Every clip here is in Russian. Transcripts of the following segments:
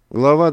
Глава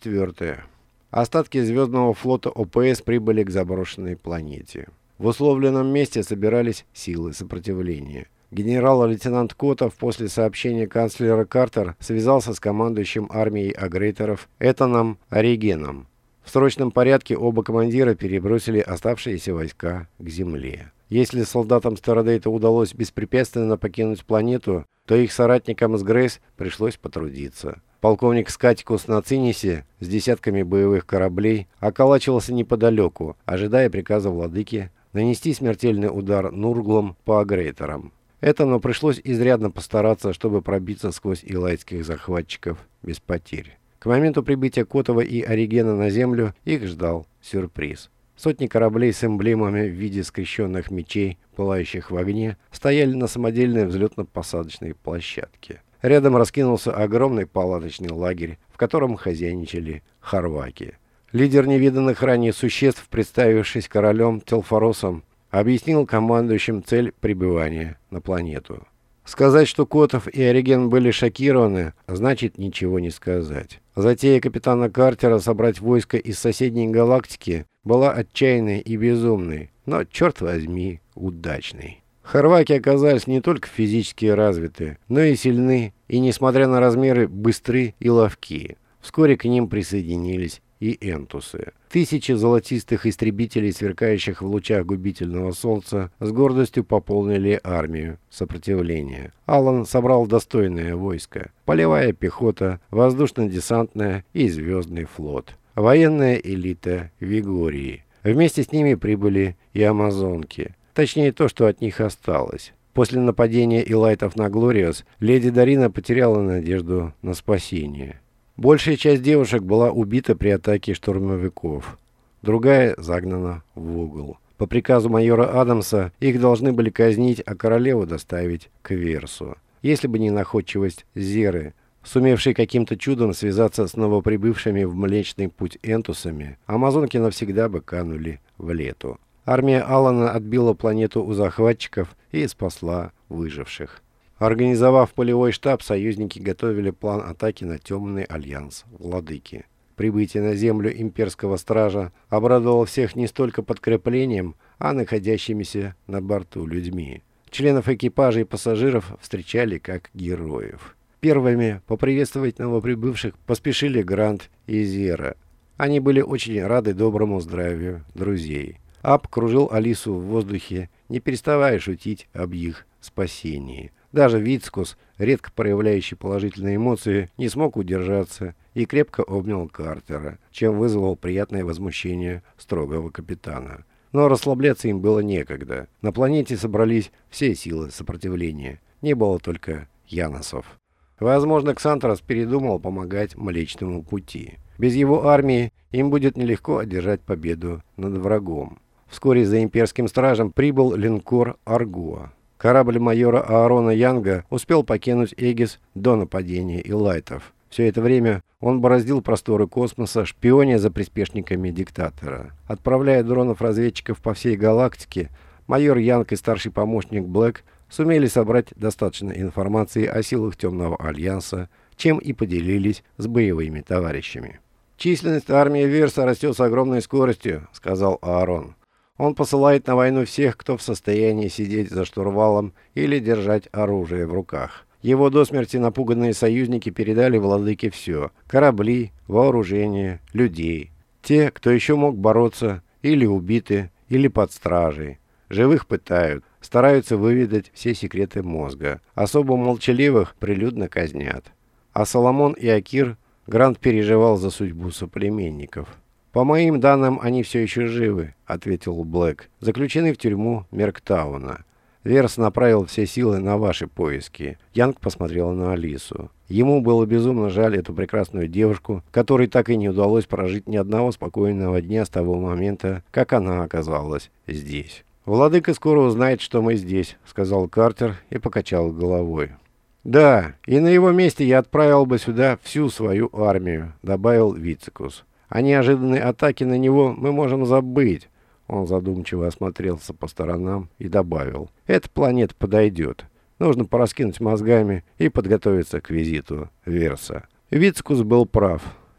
24. Остатки звездного флота ОПС прибыли к заброшенной планете. В условленном месте собирались силы сопротивления. Генерал-лейтенант Котов после сообщения канцлера Картер связался с командующим армией агрейторов Этаном Оригеном. В срочном порядке оба командира перебросили оставшиеся войска к Земле. Если солдатам Стародейта удалось беспрепятственно покинуть планету, то их соратникам с Грейс пришлось потрудиться. Полковник Скатикус на Цинисе с десятками боевых кораблей околачивался неподалеку, ожидая приказа владыки нанести смертельный удар Нурглом по агрейторам. Этому пришлось изрядно постараться, чтобы пробиться сквозь илайтских захватчиков без потерь. К моменту прибытия Котова и Оригена на Землю их ждал сюрприз. Сотни кораблей с эмблемами в виде скрещенных мечей, пылающих в огне, стояли на самодельной взлетно-посадочной площадке. Рядом раскинулся огромный палаточный лагерь, в котором хозяйничали хорваки. Лидер невиданных ранее существ, представившись королем Телфоросом, объяснил командующим цель прибывания на планету. Сказать, что Котов и Ориген были шокированы, значит ничего не сказать. Затея капитана Картера собрать войско из соседней галактики была отчаянной и безумной, но, черт возьми, удачной. Хорваки оказались не только физически развиты, но и сильны, и, несмотря на размеры, быстры и ловки. Вскоре к ним присоединились и энтусы. Тысячи золотистых истребителей, сверкающих в лучах губительного солнца, с гордостью пополнили армию сопротивления. Аллан собрал достойное войско: полевая пехота, воздушно-десантная и звездный флот, военная элита Вигории. Вместе с ними прибыли и амазонки. Точнее, то, что от них осталось. После нападения илайтов на Глориос, леди Дарина потеряла надежду на спасение. Большая часть девушек была убита при атаке штурмовиков. Другая загнана в угол. По приказу майора Адамса их должны были казнить, а королеву доставить к Версу. Если бы не находчивость Зеры, сумевшей каким-то чудом связаться с новоприбывшими в Млечный Путь энтусами, амазонки навсегда бы канули в Лету. Армия Алана отбила планету у захватчиков и спасла выживших. Организовав полевой штаб, союзники готовили план атаки на Темный Альянс Владыки. Прибытие на Землю имперского стража обрадовало всех не столько подкреплением, а находящимися на борту людьми. Членов экипажа и пассажиров встречали как героев. Первыми поприветствовать новоприбывших поспешили Грант и Зера. Они были очень рады доброму здравию друзей. Аб кружил Алису в воздухе, не переставая шутить об их спасении. Даже Вицкус, редко проявляющий положительные эмоции, не смог удержаться и крепко обнял Картера, чем вызвал приятное возмущение строгого капитана. Но расслабляться им было некогда. На планете собрались все силы сопротивления. Не было только яносов. Возможно, Ксантрас передумал помогать Млечному Пути. Без его армии им будет нелегко одержать победу над врагом. Вскоре за имперским стражем прибыл линкор «Аргуа». Корабль майора Аарона Янга успел покинуть Эгис до нападения илайтов. Все это время он бороздил просторы космоса, шпионя за приспешниками диктатора. Отправляя дронов-разведчиков по всей галактике, майор Янг и старший помощник Блэк сумели собрать достаточно информации о силах Темного Альянса, чем и поделились с боевыми товарищами. «Численность армии Верса растет с огромной скоростью», — сказал Аарон. «Он посылает на войну всех, кто в состоянии сидеть за штурвалом или держать оружие в руках. Его до смерти напуганные союзники передали владыке все: корабли, вооружение, людей. Те, кто еще мог бороться, или убиты, или под стражей. Живых пытают, стараются выведать все секреты мозга. Особо молчаливых прилюдно казнят. А Соломон и Акир Грант переживал за судьбу соплеменников». «По моим данным, они все еще живы», — ответил Блэк. «Заключены в тюрьму Мерктауна. Верс направил все силы на ваши поиски». Янг посмотрела на Алису. Ему было безумно жаль эту прекрасную девушку, которой так и не удалось прожить ни одного спокойного дня с того момента, как она оказалась здесь. «Владыка скоро узнает, что мы здесь», — сказал Картер и покачал головой. «Да, и на его месте я отправил бы сюда всю свою армию», — добавил Вицикус. «О неожиданной атаке на него мы можем забыть». Он задумчиво осмотрелся по сторонам и добавил: «Эта планета подойдет. Нужно пораскинуть мозгами и подготовиться к визиту Верса». Вицкус был прав.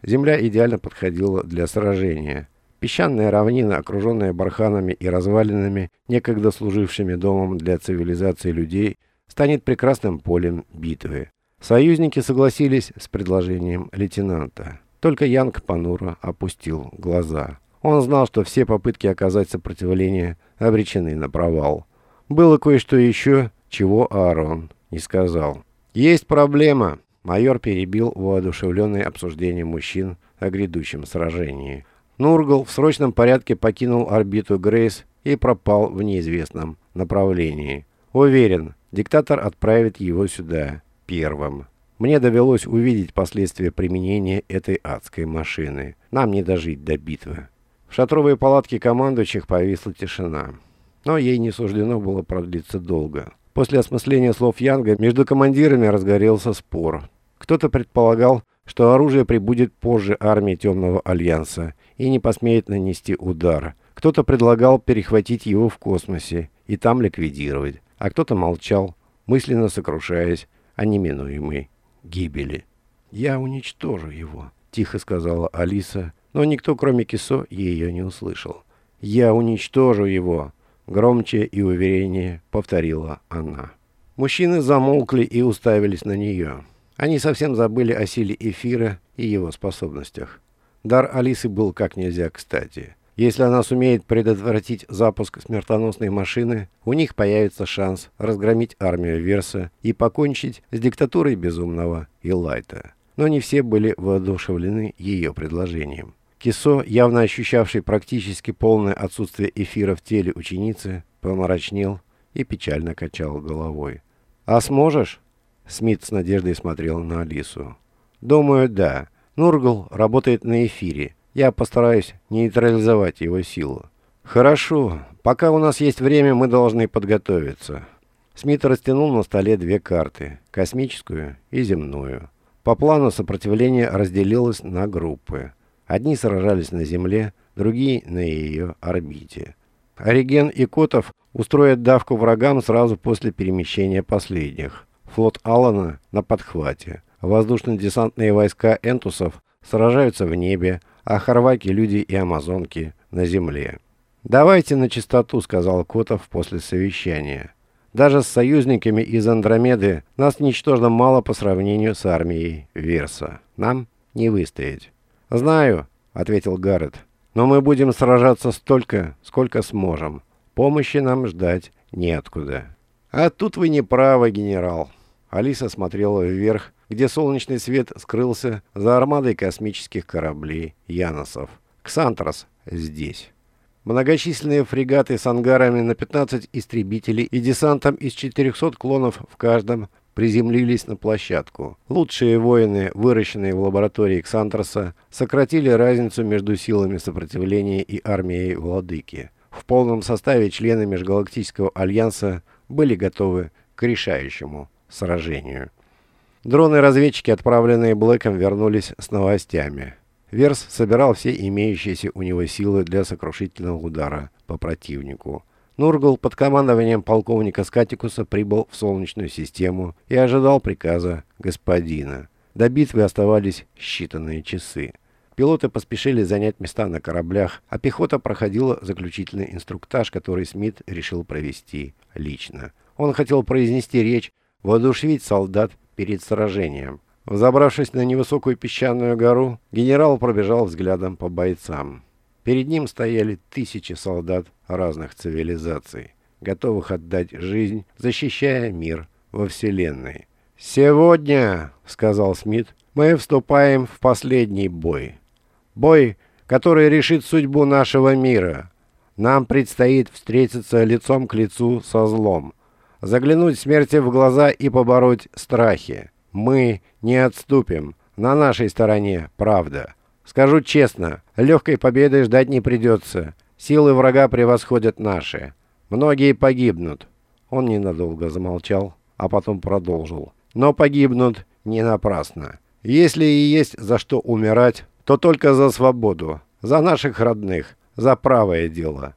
Земля идеально подходила для сражения. Песчаная равнина, окруженная барханами и развалинами, некогда служившими домом для цивилизации людей, станет прекрасным полем битвы. Союзники согласились с предложением лейтенанта. Только Янг понуро опустил глаза. Он знал, что все попытки оказать сопротивление обречены на провал. Было кое-что еще, чего Аарон не сказал. «Есть проблема!» Майор перебил воодушевленное обсуждение мужчин о грядущем сражении. Нургл в срочном порядке покинул орбиту Грейс и пропал в неизвестном направлении. Уверен, диктатор отправит его сюда первым. Мне довелось увидеть последствия применения этой адской машины. Нам не дожить до битвы. В шатровой палатке командующих повисла тишина. Но ей не суждено было продлиться долго. После осмысления слов Янга между командирами разгорелся спор. Кто-то предполагал, что оружие прибудет позже армии Темного Альянса и не посмеет нанести удар. Кто-то предлагал перехватить его в космосе и там ликвидировать, а кто-то молчал, мысленно сокрушаясь о неминуемой гибели. «Я уничтожу его», — тихо сказала Алиса, но никто, кроме Кисо, ее не услышал. «Я уничтожу его», — громче и увереннее повторила она. Мужчины замолкли и уставились на нее. Они совсем забыли о силе эфира и его способностях. Дар Алисы был как нельзя кстати. Если она сумеет предотвратить запуск смертоносной машины, у них появится шанс разгромить армию Верса и покончить с диктатурой безумного Элайта. Но не все были воодушевлены ее предложением. Кисо, явно ощущавший практически полное отсутствие эфира в теле ученицы, помрачнел и печально качал головой. «А сможешь?» Смит с надеждой смотрел на Алису. «Думаю, да. Нургл работает на эфире. Я постараюсь нейтрализовать его силу». «Хорошо. Пока у нас есть время, мы должны подготовиться». Смит растянул на столе две карты – космическую и земную. По плану сопротивление разделилось на группы. Одни сражались на Земле, другие – на ее орбите. Ориген и Котов устроят давку врагам сразу после перемещения последних. Флот Алана на подхвате. Воздушно-десантные войска Энтусов сражаются в небе, а хорваки, люди и амазонки на земле. «Давайте на чистоту», — сказал Котов после совещания. «Даже с союзниками из Андромеды нас ничтожно мало по сравнению с армией Верса. Нам не выстоять». «Знаю», — ответил Гаррет, — «но мы будем сражаться столько, сколько сможем. Помощи нам ждать неоткуда». «А тут вы не правы, генерал». Алиса смотрела вверх, где солнечный свет скрылся за армадой космических кораблей Яносов. «Ксантрос здесь». Многочисленные фрегаты с ангарами на 15 истребителей и десантом из 400 клонов в каждом приземлились на площадку. Лучшие воины, выращенные в лаборатории Ксантроса, сократили разницу между силами сопротивления и армией Владыки. В полном составе члены Межгалактического Альянса были готовы к решающему сражению. Дроны-разведчики, отправленные Блэком, вернулись с новостями. Верс собирал все имеющиеся у него силы для сокрушительного удара по противнику. Нургл под командованием полковника Скатикуса прибыл в Солнечную систему и ожидал приказа господина. До битвы оставались считанные часы. Пилоты поспешили занять места на кораблях, а пехота проходила заключительный инструктаж, который Смит решил провести лично. Он хотел произнести речь, воодушевить солдат перед сражением. Взобравшись на невысокую песчаную гору, генерал пробежал взглядом по бойцам. Перед ним стояли тысячи солдат разных цивилизаций, готовых отдать жизнь, защищая мир во Вселенной. «Сегодня, — сказал Смит, — мы вступаем в последний бой. Бой, который решит судьбу нашего мира. Нам предстоит встретиться лицом к лицу со злом, заглянуть смерти в глаза и побороть страхи. Мы не отступим. На нашей стороне правда. Скажу честно, легкой победы ждать не придется. Силы врага превосходят наши. Многие погибнут». Он ненадолго замолчал, а потом продолжил. «Но погибнут не напрасно. Если и есть за что умирать, то только за свободу, за наших родных, за правое дело.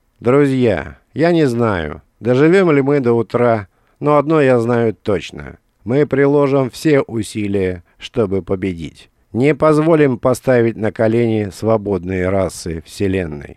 Друзья, я не знаю, доживем ли мы до утра, но одно я знаю точно. Мы приложим все усилия, чтобы победить. Не позволим поставить на колени свободные расы Вселенной.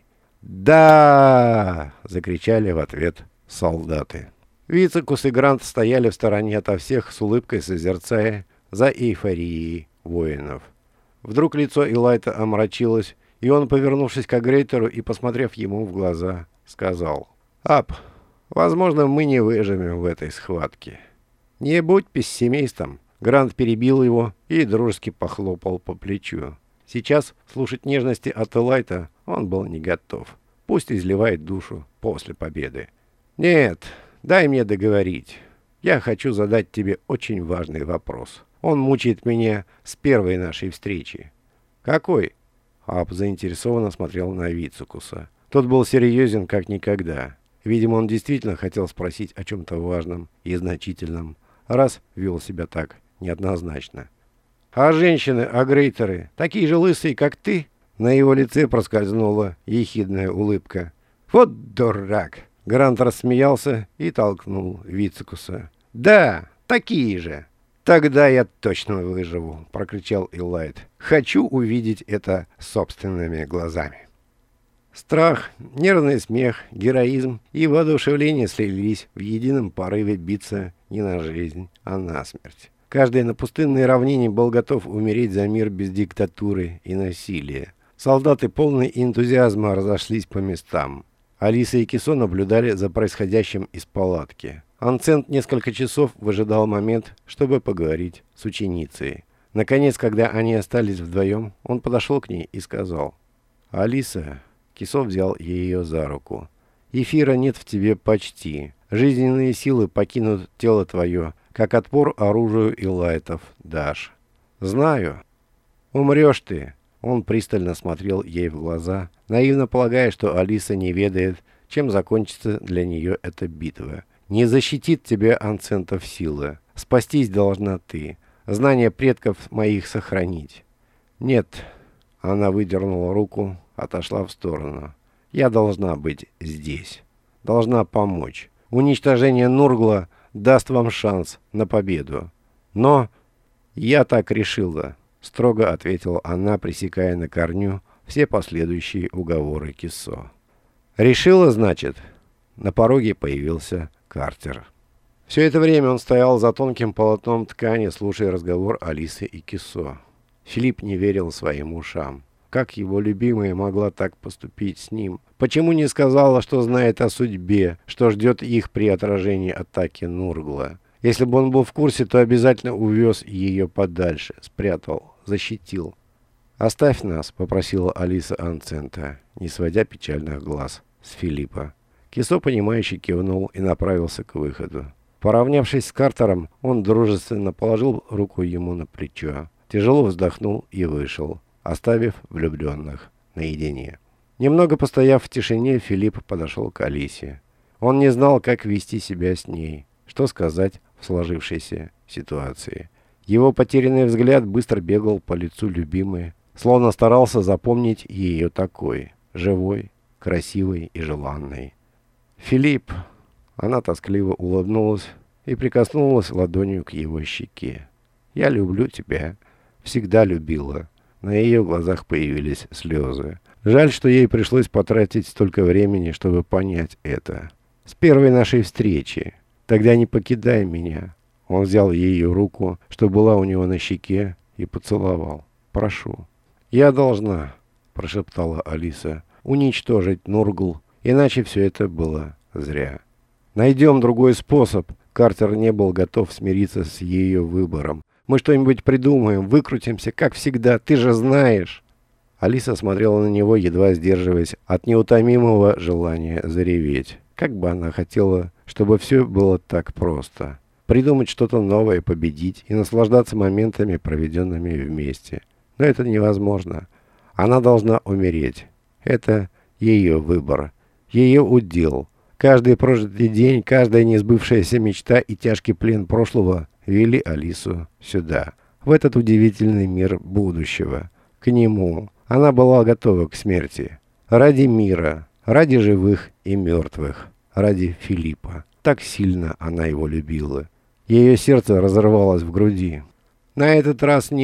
«Да!» — закричали в ответ солдаты. Вицекус и Грант стояли в стороне ото всех, с улыбкой созерцая за эйфорией воинов. Вдруг лицо Элайта омрачилось, и он, повернувшись к Агрейтеру и посмотрев ему в глаза, сказал: «Ап, возможно, мы не выживем в этой схватке». «Не будь пессимистом», — Грант перебил его и дружески похлопал по плечу. Сейчас слушать нежности от Элайта он был не готов. Пусть изливает душу после победы. «Нет, дай мне договорить. Я хочу задать тебе очень важный вопрос. Он мучает меня с первой нашей встречи». «Какой?» Ап заинтересованно смотрел на Вицекуса. Тот был серьезен как никогда. Видимо, он действительно хотел спросить о чем-то важном и значительном, раз вел себя так неоднозначно. «А женщины, агрейтеры, такие же лысые, как ты?» На его лице проскользнула ехидная улыбка. «Вот дурак!» Грант рассмеялся и толкнул Вицекуса. «Да, такие же!» «Тогда я точно выживу!» — прокричал Элайт. «Хочу увидеть это собственными глазами!» Страх, нервный смех, героизм и воодушевление слились в едином порыве биться не на жизнь, а на смерть. Каждый на пустынной равнине был готов умереть за мир без диктатуры и насилия. Солдаты, полные энтузиазма, разошлись по местам. Алиса и Кисо наблюдали за происходящим из палатки. Анцент несколько часов выжидал момент, чтобы поговорить с ученицей. Наконец, когда они остались вдвоем, он подошел к ней и сказал: «Алиса...» Кисо взял ее за руку. «Эфира нет в тебе почти. Жизненные силы покинут тело твое, как отпор оружию Элайтов дашь. Знаю. Умрешь ты». Он пристально смотрел ей в глаза, наивно полагая, что Алиса не ведает, чем закончится для нее эта битва. «Не защитит тебя Анцентов сила. Спастись должна ты. Знания предков моих сохранить». «Нет». Она выдернула руку, отошла в сторону. «Я должна быть здесь. Должна помочь. Уничтожение Нургла даст вам шанс на победу. Но я так решила», — строго ответила она, пресекая на корню все последующие уговоры Кисо. «Решила, значит?» На пороге появился Картер. Все это время он стоял за тонким полотном ткани, слушая разговор Алисы и Кисо. Филипп не верил своим ушам. Как его любимая могла так поступить с ним? Почему не сказала, что знает о судьбе, что ждет их при отражении атаки Нургла? Если бы он был в курсе, то обязательно увез ее подальше, спрятал, защитил. «Оставь нас», — попросила Алиса Анцента, не сводя печальных глаз с Филиппа. Кисо, понимающе кивнул и направился к выходу. Поравнявшись с Картером, он дружественно положил руку ему на плечо, тяжело вздохнул и вышел, оставив влюбленных наедине. Немного постояв в тишине, Филипп подошел к Алисе. Он не знал, как вести себя с ней, что сказать в сложившейся ситуации. Его потерянный взгляд быстро бегал по лицу любимой, словно старался запомнить ее такой, живой, красивой и желанной. «Филипп!» Она тоскливо улыбнулась и прикоснулась ладонью к его щеке. «Я люблю тебя. Всегда любила». На ее глазах появились слезы. Жаль, что ей пришлось потратить столько времени, чтобы понять это. «С первой нашей встречи. Тогда не покидай меня». Он взял ее руку, что была у него на щеке, и поцеловал. «Прошу». «Я должна», — прошептала Алиса, — «уничтожить Нургл, иначе все это было зря». «Найдем другой способ». Картер не был готов смириться с ее выбором. «Мы что-нибудь придумаем, выкрутимся, как всегда, ты же знаешь». Алиса смотрела на него, едва сдерживаясь от неутомимого желания зареветь. Как бы она хотела, чтобы все было так просто. Придумать что-то новое, победить и наслаждаться моментами, проведенными вместе. Но это невозможно. Она должна умереть. Это ее выбор, ее удел. Каждый прожитый день, каждая несбывшаяся мечта и тяжкий плен прошлого вели Алису сюда, в этот удивительный мир будущего, к нему. Она была готова к смерти. Ради мира, ради живых и мертвых, ради Филиппа. Так сильно она его любила. Ее сердце разрывалось в груди. «На этот раз нет»,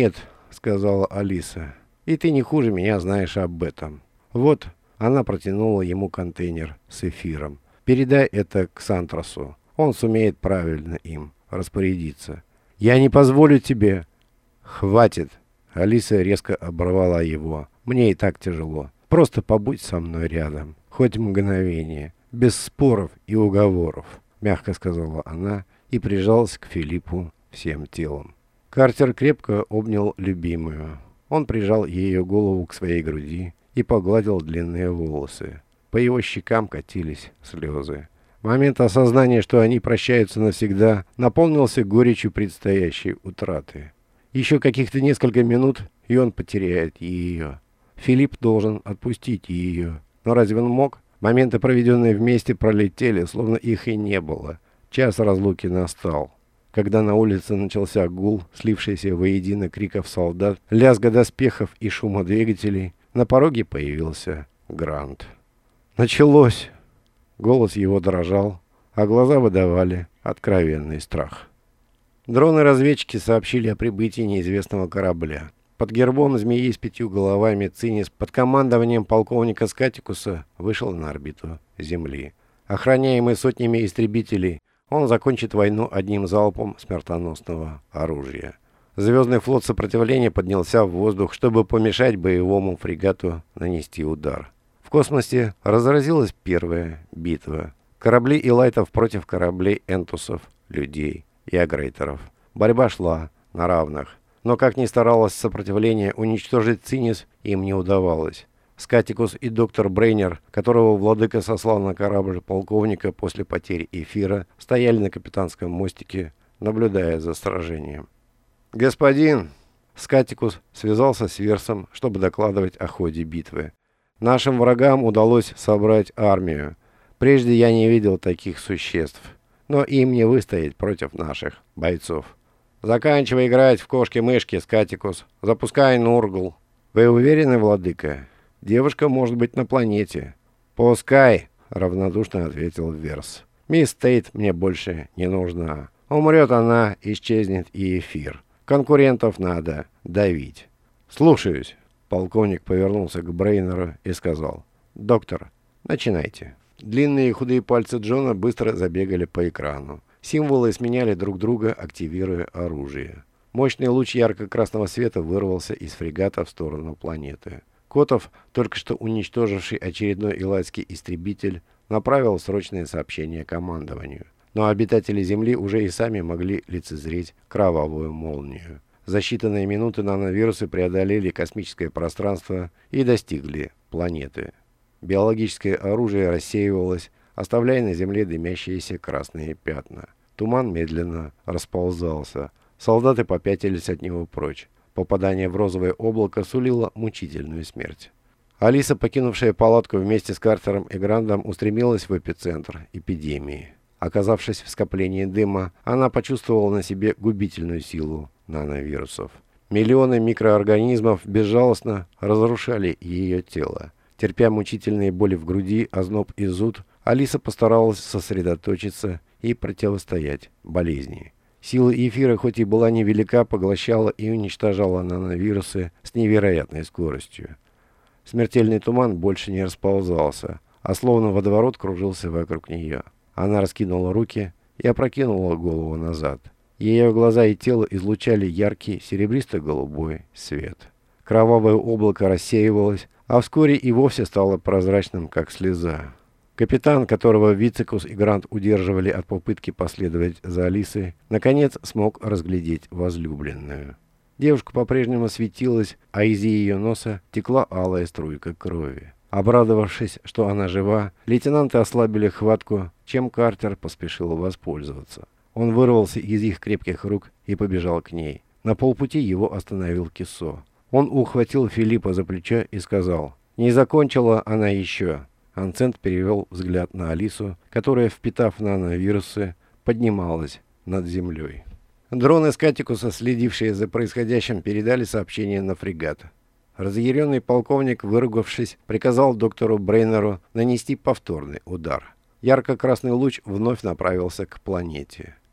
— сказала Алиса. «И ты не хуже меня знаешь об этом. Вот», — она протянула ему контейнер с эфиром. «Передай это к Сантрасу. Он сумеет правильно им распорядиться». «Я не позволю тебе». «Хватит!» — Алиса резко оборвала его. «Мне и так тяжело. Просто побудь со мной рядом. Хоть мгновение. Без споров и уговоров», — мягко сказала она и прижалась к Филиппу всем телом. Картер крепко обнял любимую. Он прижал ее голову к своей груди и погладил длинные волосы. По его щекам катились слезы. Момент осознания, что они прощаются навсегда, наполнился горечью предстоящей утраты. Еще каких-то несколько минут, и он потеряет ее. Филипп должен отпустить ее. Но разве он мог? Моменты, проведенные вместе, пролетели, словно их и не было. Час разлуки настал. Когда на улице начался гул, слившийся воедино криков солдат, лязга доспехов и шума двигателей, на пороге появился Грант. «Началось!» Голос его дрожал, а глаза выдавали откровенный страх. Дроны-разведчики сообщили о прибытии неизвестного корабля. Под гербом змеи с 5 головами Цинис под командованием полковника Скатикуса вышел на орбиту Земли. Охраняемый сотнями истребителей, он закончит войну одним залпом смертоносного оружия. Звездный флот сопротивления поднялся в воздух, чтобы помешать боевому фрегату нанести удар. В космосе разразилась первая битва. Корабли Илайтов против кораблей Энтусов, людей и агрейтеров. Борьба шла на равных. Но как ни старалось сопротивление, уничтожить Цинис им не удавалось. Скатикус и доктор Брейнер, которого владыка сослал на корабль полковника после потери эфира, стояли на капитанском мостике, наблюдая за сражением. «Господин!» Скатикус связался с Версом, чтобы докладывать о ходе битвы. «Нашим врагам удалось собрать армию. Прежде я не видел таких существ, но им не выстоять против наших бойцов. Заканчивай играть в кошки-мышки, Скатикус. Запускай Нургл». «Вы уверены, владыка? Девушка может быть на планете». «Пускай», — равнодушно ответил Верс. «Мисс Тейт мне больше не нужна. Умрет она, исчезнет и эфир. Конкурентов надо давить». «Слушаюсь». Полковник повернулся к Брейнеру и сказал: «Доктор, начинайте». Длинные худые пальцы Джона быстро забегали по экрану. Символы сменяли друг друга, активируя оружие. Мощный луч ярко-красного света вырвался из фрегата в сторону планеты. Котов, только что уничтоживший очередной илайский истребитель, направил срочное сообщение командованию. Но обитатели Земли уже и сами могли лицезреть кровавую молнию. За считанные минуты нановирусы преодолели космическое пространство и достигли планеты. Биологическое оружие рассеивалось, оставляя на Земле дымящиеся красные пятна. Туман медленно расползался. Солдаты попятились от него прочь. Попадание в розовое облако сулило мучительную смерть. Алиса, покинувшая палатку вместе с Картером и Грандом, устремилась в эпицентр эпидемии. Оказавшись в скоплении дыма, она почувствовала на себе губительную силу нановирусов. Миллионы микроорганизмов безжалостно разрушали ее тело. Терпя мучительные боли в груди, озноб и зуд, Алиса постаралась сосредоточиться и противостоять болезни. Сила эфира, хоть и была невелика, поглощала и уничтожала нановирусы с невероятной скоростью. Смертельный туман больше не расползался, а словно водоворот кружился вокруг нее. Она раскинула руки и опрокинула голову назад. Ее глаза и тело излучали яркий серебристо-голубой свет. Кровавое облако рассеивалось, а вскоре и вовсе стало прозрачным, как слеза. Капитан, которого Вицикус и Грант удерживали от попытки последовать за Алисой, наконец смог разглядеть возлюбленную. Девушка по-прежнему светилась, а из ее носа текла алая струйка крови. Обрадовавшись, что она жива, лейтенанты ослабили хватку, чем Картер поспешил воспользоваться. Он вырвался из их крепких рук и побежал к ней. На полпути его остановил Кисо. Он ухватил Филиппа за плечо и сказал: «Не закончила она еще». Анцент перевел взгляд на Алису, которая, впитав нановирусы, поднималась над землей. Дроны Скатикуса, следившие за происходящим, передали сообщение на фрегат. Разъяренный полковник, выругавшись, приказал доктору Брейнеру нанести повторный удар. Ярко-красный луч вновь направился к планете.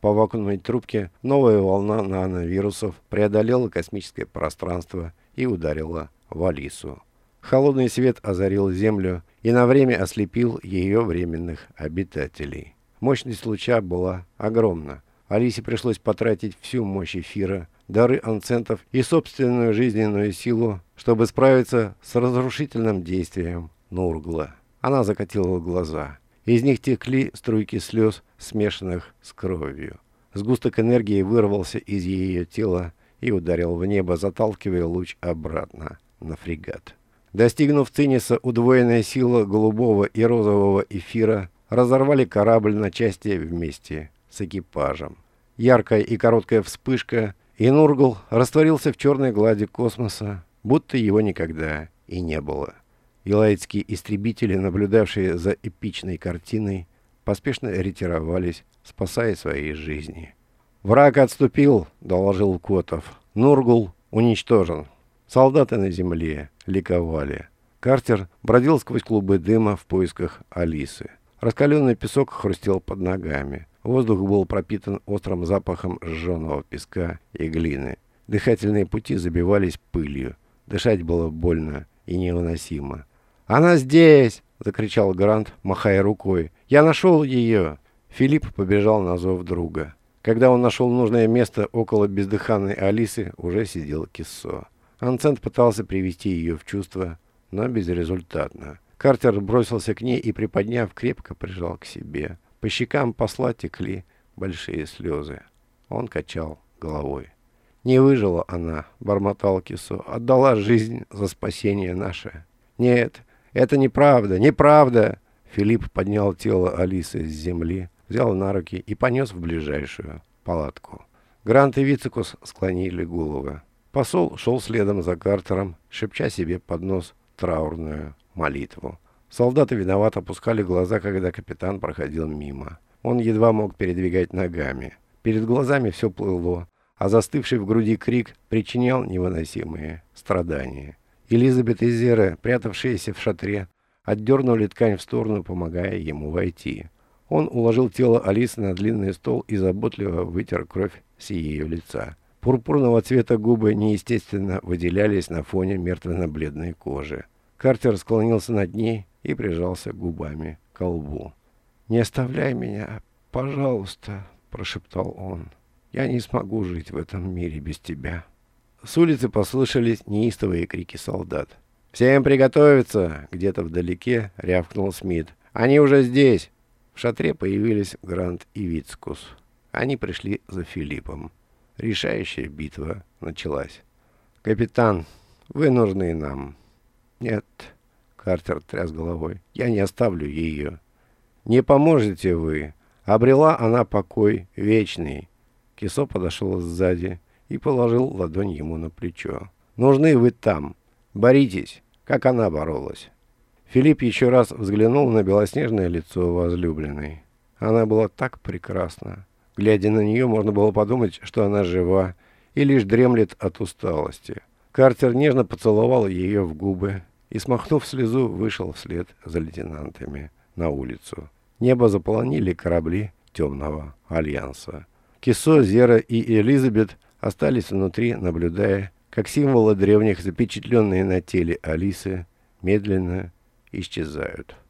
по вакуумной трубке, новая волна нановирусов преодолела космическое пространство и ударила в Алису. Холодный свет озарил Землю и на время ослепил ее временных обитателей. Мощность луча была огромна. Алисе пришлось потратить всю мощь эфира, дары анцентов и собственную жизненную силу, чтобы справиться с разрушительным действием Нургла. Она закатила глаза. Из них текли струйки слез, смешанных с кровью. Сгусток энергии вырвался из ее тела и ударил в небо, заталкивая луч обратно на фрегат. Достигнув Циниса, удвоенная сила голубого и розового эфира разорвали корабль на части вместе с экипажем. Яркая и короткая вспышка, и Нургл растворился в черной глади космоса, будто его никогда и не было. Илаитские истребители, наблюдавшие за эпичной картиной, поспешно ретировались, спасая свои жизни. «Враг отступил», — доложил Котов. «Нургл уничтожен». Солдаты на земле ликовали. Картер бродил сквозь клубы дыма в поисках Алисы. Раскаленный песок хрустел под ногами. Воздух был пропитан острым запахом сжженного песка и глины. Дыхательные пути забивались пылью. Дышать было больно и невыносимо. «Она здесь!» — закричал Грант, махая рукой. «Я нашел ее!» Филипп побежал на зов друга. Когда он нашел нужное место около бездыханной Алисы, уже сидел Киссо. Анцент пытался привести ее в чувство, но безрезультатно. Картер бросился к ней и, приподняв, крепко прижал к себе. По щекам посла текли большие слезы. Он качал головой. «Не выжила она», — бормотал Киссо, — «отдала жизнь за спасение наше». «Нет, это неправда, неправда!» Филипп поднял тело Алисы с земли, взял на руки и понес в ближайшую палатку. Грант и Вицикус склонили головы. Посол шел следом за Картером, шепча себе под нос траурную молитву. Солдаты виновато опускали глаза, когда капитан проходил мимо. Он едва мог передвигать ногами. Перед глазами все плыло, а застывший в груди крик причинял невыносимые страдания. Элизабет и Зера, прятавшиеся в шатре, отдернули ткань в сторону, помогая ему войти. Он уложил тело Алисы на длинный стол и заботливо вытер кровь с ее лица. Пурпурного цвета губы неестественно выделялись на фоне мертвенно-бледной кожи. Картер склонился над ней и прижался губами к лбу. «Не оставляй меня, пожалуйста», — прошептал он. «Я не смогу жить в этом мире без тебя». С улицы послышались неистовые крики солдат. «Всем приготовиться!» — где-то вдалеке рявкнул Смит. «Они уже здесь!» В шатре появились Грант и Вицкус. Они пришли за Филиппом. Решающая битва началась. «Капитан, вы нужны нам». «Нет», — Картер тряс головой, — «я не оставлю ее». «Не поможете вы. Обрела она покой вечный». Кисо подошел сзади и положил ладонь ему на плечо. «Нужны вы там. Боритесь, как она боролась». Филипп еще раз взглянул на белоснежное лицо возлюбленной. Она была так прекрасна. Глядя на нее, можно было подумать, что она жива и лишь дремлет от усталости. Картер нежно поцеловал ее в губы и, смахнув слезу, вышел вслед за лейтенантами на улицу. Небо заполонили корабли Темного Альянса. Кисо, Зера и Элизабет остались внутри, наблюдая, как символы древних, запечатленные на теле Алисы, медленно исчезают.